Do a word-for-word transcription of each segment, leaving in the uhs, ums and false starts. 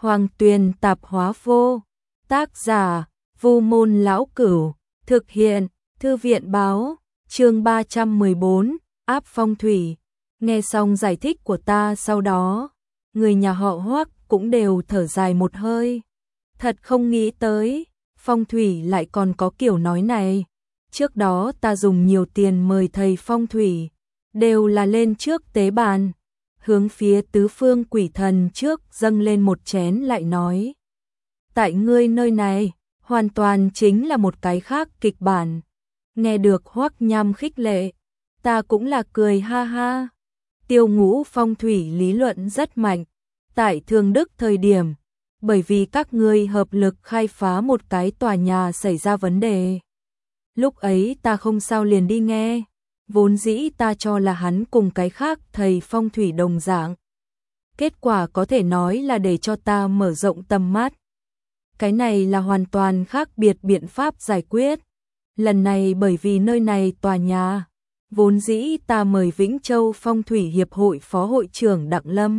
Hoàng Tuyền Tạp Hóa Vô, tác giả Vu Môn Lão Cửu, thực hiện Thư viện Báo, chương ba trăm mười bốn, áp phong thủy. Nghe xong giải thích của ta sau đó, người nhà họ Hoắc cũng đều thở dài một hơi. Thật không nghĩ tới, phong thủy lại còn có kiểu nói này. Trước đó ta dùng nhiều tiền mời thầy phong thủy, đều là lên trước tế bàn, hướng phía tứ phương quỷ thần trước dâng lên một chén lại nói. Tại ngươi nơi này, hoàn toàn chính là một cái khác kịch bản. Nghe được Hoắc Nham khích lệ, ta cũng là cười ha ha. Tiêu Ngũ phong thủy lý luận rất mạnh, tại Thương Đức thời điểm, bởi vì các ngươi hợp lực khai phá một cái tòa nhà xảy ra vấn đề. Lúc ấy ta không sao liền đi nghe, vốn dĩ ta cho là hắn cùng cái khác thầy phong thủy đồng dạng. Kết quả có thể nói là để cho ta mở rộng tầm mắt. Cái này là hoàn toàn khác biệt biện pháp giải quyết. Lần này bởi vì nơi này tòa nhà, vốn dĩ ta mời Vĩnh Châu Phong Thủy Hiệp hội Phó hội trưởng Đặng Lâm.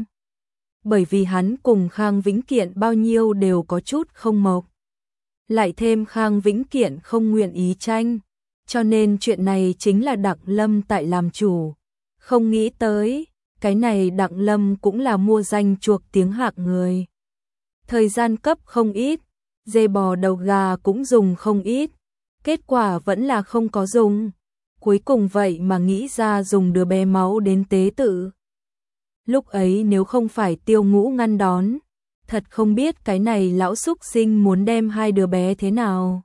Bởi vì hắn cùng Khang Vĩnh Kiện bao nhiêu đều có chút không mộc. Lại thêm Khang Vĩnh Kiện không nguyện ý tranh, cho nên chuyện này chính là Đặng Lâm tại làm chủ. Không nghĩ tới, cái này Đặng Lâm cũng là mua danh chuộc tiếng hạng người. Thời gian cấp không ít, dê bò đầu gà cũng dùng không ít, kết quả vẫn là không có dùng. Cuối cùng vậy mà nghĩ ra dùng đứa bé máu đến tế tự. Lúc ấy nếu không phải Tiêu Ngũ ngăn đón, thật không biết cái này lão súc sinh muốn đem hai đứa bé thế nào.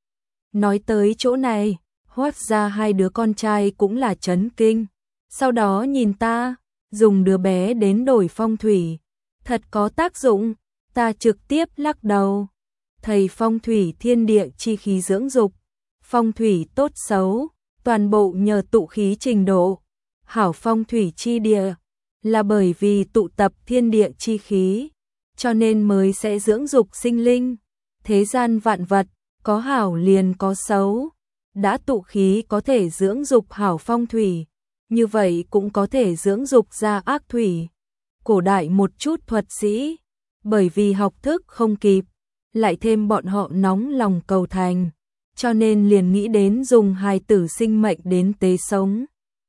Nói tới chỗ này, Hoắc ra hai đứa con trai cũng là chấn kinh. Sau đó nhìn ta, dùng đứa bé đến đổi phong thủy. Thật có tác dụng, ta trực tiếp lắc đầu. Thầy phong thủy thiên địa chi khí dưỡng dục, phong thủy tốt xấu, toàn bộ nhờ tụ khí trình độ. Hảo phong thủy chi địa, là bởi vì tụ tập thiên địa chi khí, cho nên mới sẽ dưỡng dục sinh linh. Thế gian vạn vật, có hảo liền có xấu. Đã tụ khí có thể dưỡng dục hảo phong thủy, như vậy cũng có thể dưỡng dục ra ác thủy. Cổ đại một chút thuật sĩ, bởi vì học thức không kịp, lại thêm bọn họ nóng lòng cầu thành, cho nên liền nghĩ đến dùng hài tử sinh mệnh đến tế sống.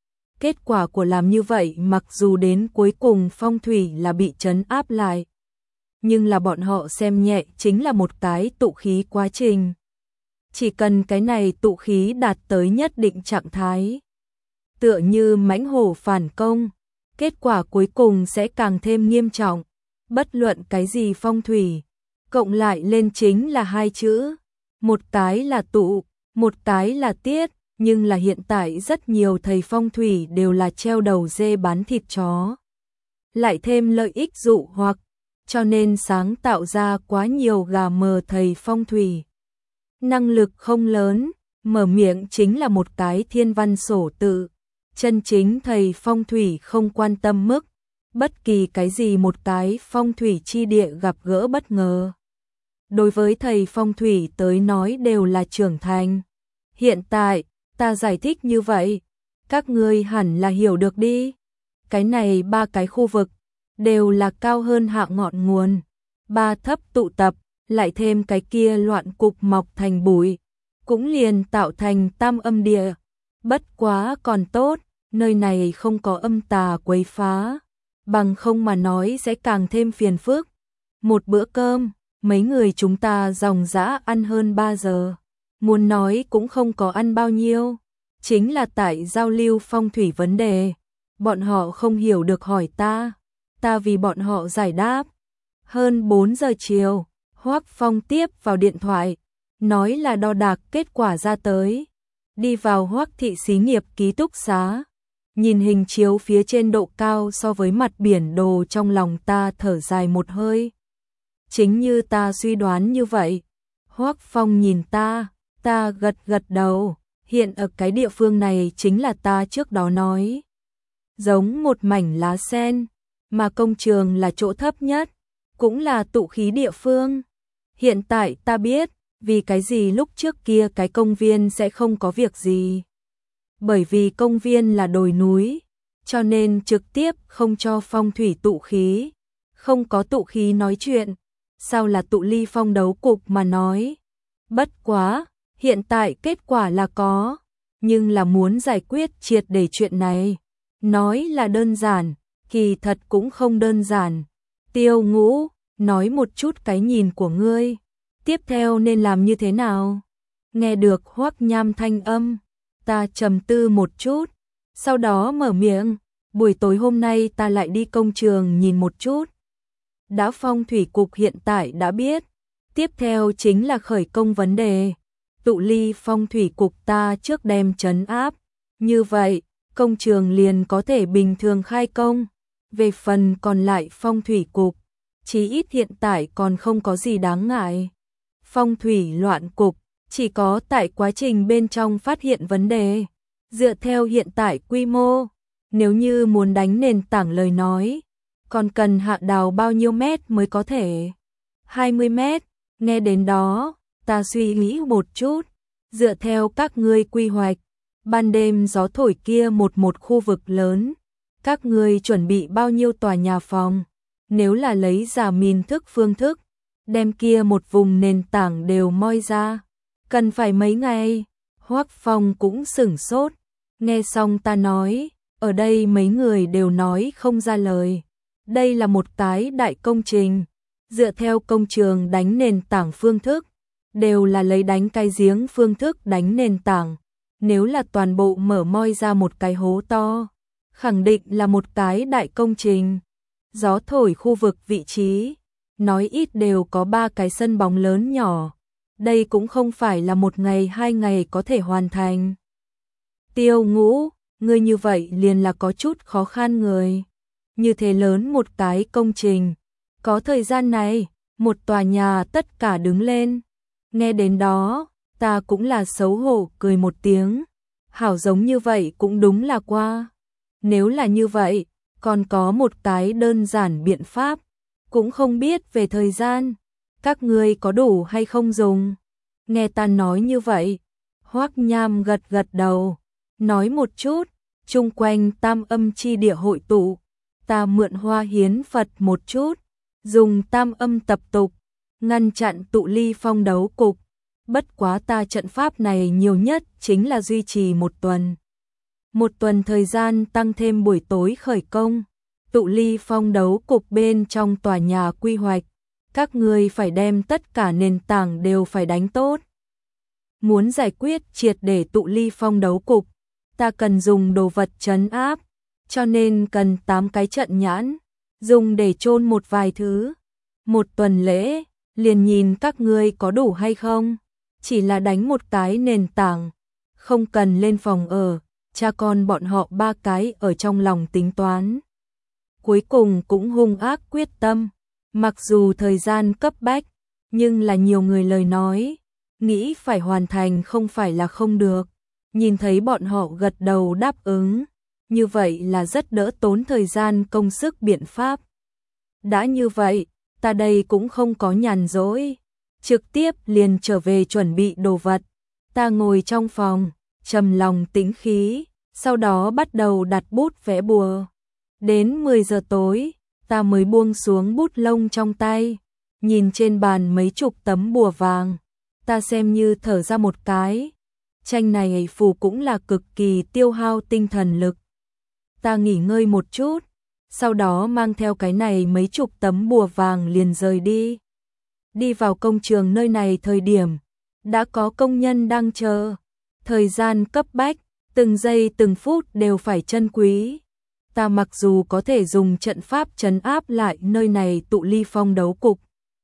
Kết quả của làm như vậy mặc dù đến cuối cùng phong thủy là bị trấn áp lại, nhưng là bọn họ xem nhẹ chính là một cái tụ khí quá trình. Chỉ cần cái này tụ khí đạt tới nhất định trạng thái, tựa như mãnh hổ phản công, kết quả cuối cùng sẽ càng thêm nghiêm trọng. Bất luận cái gì phong thủy, cộng lại lên chính là hai chữ, một cái là tụ, một cái là tiết, nhưng là hiện tại rất nhiều thầy phong thủy đều là treo đầu dê bán thịt chó. Lại thêm lợi ích dụ hoặc, cho nên sáng tạo ra quá nhiều gà mờ thầy phong thủy. Năng lực không lớn, mở miệng chính là một cái thiên văn sổ tự. Chân chính thầy phong thủy không quan tâm mức, bất kỳ cái gì một cái phong thủy chi địa gặp gỡ bất ngờ. Đối với thầy phong thủy tới nói đều là trưởng thành. Hiện tại, ta giải thích như vậy, các ngươi hẳn là hiểu được đi. Cái này ba cái khu vực, đều là cao hơn hạ ngọn nguồn. Ba thấp tụ tập, lại thêm cái kia loạn cục mọc thành bụi, cũng liền tạo thành tam âm địa. Bất quá còn tốt, nơi này không có âm tà quấy phá, bằng không mà nói sẽ càng thêm phiền phức. Một bữa cơm, mấy người chúng ta dòng dã ăn hơn ba giờ, muốn nói cũng không có ăn bao nhiêu, chính là tại giao lưu phong thủy vấn đề. Bọn họ không hiểu được hỏi ta, ta vì bọn họ giải đáp. Hơn bốn giờ chiều, Hoắc Phong tiếp vào điện thoại, nói là đo đạc kết quả ra tới. Đi vào Hoắc thị xí nghiệp ký túc xá, nhìn hình chiếu phía trên độ cao so với mặt biển đồ, trong lòng ta thở dài một hơi. Chính như ta suy đoán như vậy. Hoắc Phong nhìn ta, ta gật gật đầu, hiện ở cái địa phương này chính là ta trước đó nói. Giống một mảnh lá sen, mà công trường là chỗ thấp nhất, cũng là tụ khí địa phương. Hiện tại ta biết, vì cái gì lúc trước kia cái công viên sẽ không có việc gì. Bởi vì công viên là đồi núi, cho nên trực tiếp không cho phong thủy tụ khí. Không có tụ khí nói chuyện, sao là tụ ly phong đấu cục mà nói. Bất quá, hiện tại kết quả là có, nhưng là muốn giải quyết triệt để chuyện này. Nói là đơn giản, kỳ thật cũng không đơn giản. Tiêu Ngũ, nói một chút cái nhìn của ngươi, tiếp theo nên làm như thế nào? Nghe được Hoắc Nham thanh âm, ta trầm tư một chút, sau đó mở miệng, buổi tối hôm nay ta lại đi công trường nhìn một chút. Đã phong thủy cục hiện tại đã biết, tiếp theo chính là khởi công vấn đề. Tụ ly phong thủy cục ta trước đem trấn áp, như vậy, công trường liền có thể bình thường khai công. Về phần còn lại phong thủy cục, chí ít hiện tại còn không có gì đáng ngại. Phong thủy loạn cục, chỉ có tại quá trình bên trong phát hiện vấn đề. Dựa theo hiện tại quy mô, nếu như muốn đánh nền tảng lời nói, còn cần hạ đào bao nhiêu mét mới có thể? hai mươi mét, nghe đến đó, ta suy nghĩ một chút, dựa theo các ngươi quy hoạch, ban đêm gió thổi kia một một khu vực lớn, các ngươi chuẩn bị bao nhiêu tòa nhà phòng? Nếu là lấy giả mìn thức phương thức, đem kia một vùng nền tảng đều moi ra, cần phải mấy ngày? Hoắc Phong cũng sửng sốt, nghe xong ta nói, ở đây mấy người đều nói không ra lời. Đây là một cái đại công trình, dựa theo công trường đánh nền tảng phương thức, đều là lấy đánh cái giếng phương thức đánh nền tảng. Nếu là toàn bộ mở moi ra một cái hố to, khẳng định là một cái đại công trình. Gió thổi khu vực vị trí, nói ít đều có ba cái sân bóng lớn nhỏ. Đây cũng không phải là một ngày hai ngày có thể hoàn thành. Tiêu Ngũ, ngươi như vậy liền là có chút khó khăn người. Như thế lớn một cái công trình, có thời gian này, một tòa nhà tất cả đứng lên. Nghe đến đó, ta cũng là xấu hổ cười một tiếng. Hảo giống như vậy cũng đúng là qua. Nếu là như vậy, còn có một cái đơn giản biện pháp, cũng không biết về thời gian, các ngươi có đủ hay không dùng. Nghe ta nói như vậy, Hoắc Nham gật gật đầu, nói một chút, chung quanh tam âm chi địa hội tụ, ta mượn Hoa Hiến Phật một chút, dùng tam âm tập tục, ngăn chặn tụ ly phong đấu cục. Bất quá ta trận pháp này nhiều nhất chính là duy trì một tuần. Một tuần thời gian tăng thêm buổi tối khởi công, tụ ly phong đấu cục bên trong tòa nhà quy hoạch, các ngươi phải đem tất cả nền tảng đều phải đánh tốt. Muốn giải quyết triệt để tụ ly phong đấu cục, ta cần dùng đồ vật trấn áp, cho nên cần tám cái trận nhãn, dùng để chôn một vài thứ. Một tuần lễ, liền nhìn các ngươi có đủ hay không, chỉ là đánh một cái nền tảng, không cần lên phòng ở, cha con bọn họ ba cái ở trong lòng tính toán. Cuối cùng cũng hung ác quyết tâm, mặc dù thời gian cấp bách, nhưng là nhiều người lời nói, nghĩ phải hoàn thành không phải là không được. Nhìn thấy bọn họ gật đầu đáp ứng, như vậy là rất đỡ tốn thời gian công sức biện pháp. Đã như vậy, ta đây cũng không có nhàn rỗi, trực tiếp liền trở về chuẩn bị đồ vật. Ta ngồi trong phòng, trầm lòng tĩnh khí, sau đó bắt đầu đặt bút vẽ bùa. Đến mười giờ tối, ta mới buông xuống bút lông trong tay, nhìn trên bàn mấy chục tấm bùa vàng, ta xem như thở ra một cái. Tranh này phù cũng là cực kỳ tiêu hao tinh thần lực. Ta nghỉ ngơi một chút, sau đó mang theo cái này mấy chục tấm bùa vàng liền rời đi. Đi vào công trường nơi này thời điểm, đã có công nhân đang chờ. Thời gian cấp bách, từng giây từng phút đều phải trân quý. Ta mặc dù có thể dùng trận pháp trấn áp lại nơi này tụ ly phong đấu cục,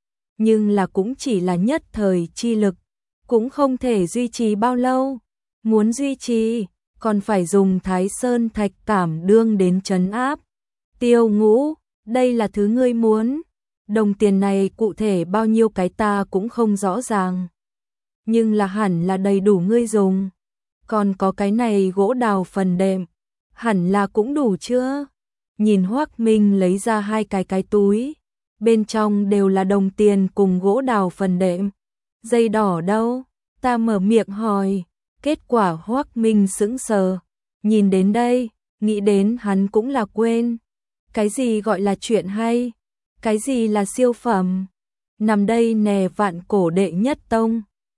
nhưng là cũng chỉ là nhất thời chi lực, cũng không thể duy trì bao lâu. Muốn duy trì, còn phải dùng Thái Sơn thạch cảm đương đến trấn áp. Tiêu Ngũ, đây là thứ ngươi muốn. Đồng tiền này cụ thể bao nhiêu cái ta cũng không rõ ràng, nhưng là hẳn là đầy đủ ngươi dùng. Còn có cái này gỗ đào phần đệm, hẳn là cũng đủ chưa? Nhìn Hoắc Minh lấy ra hai cái cái túi, bên trong đều là đồng tiền cùng gỗ đào phần đệm. Dây đỏ đâu? Ta mở miệng hỏi, kết quả Hoắc Minh sững sờ, nhìn đến đây, nghĩ đến hắn cũng là quên. Cái gì gọi là chuyện hay? Cái gì là siêu phẩm? nằm đây nè vạn cổ đệ nhất tông.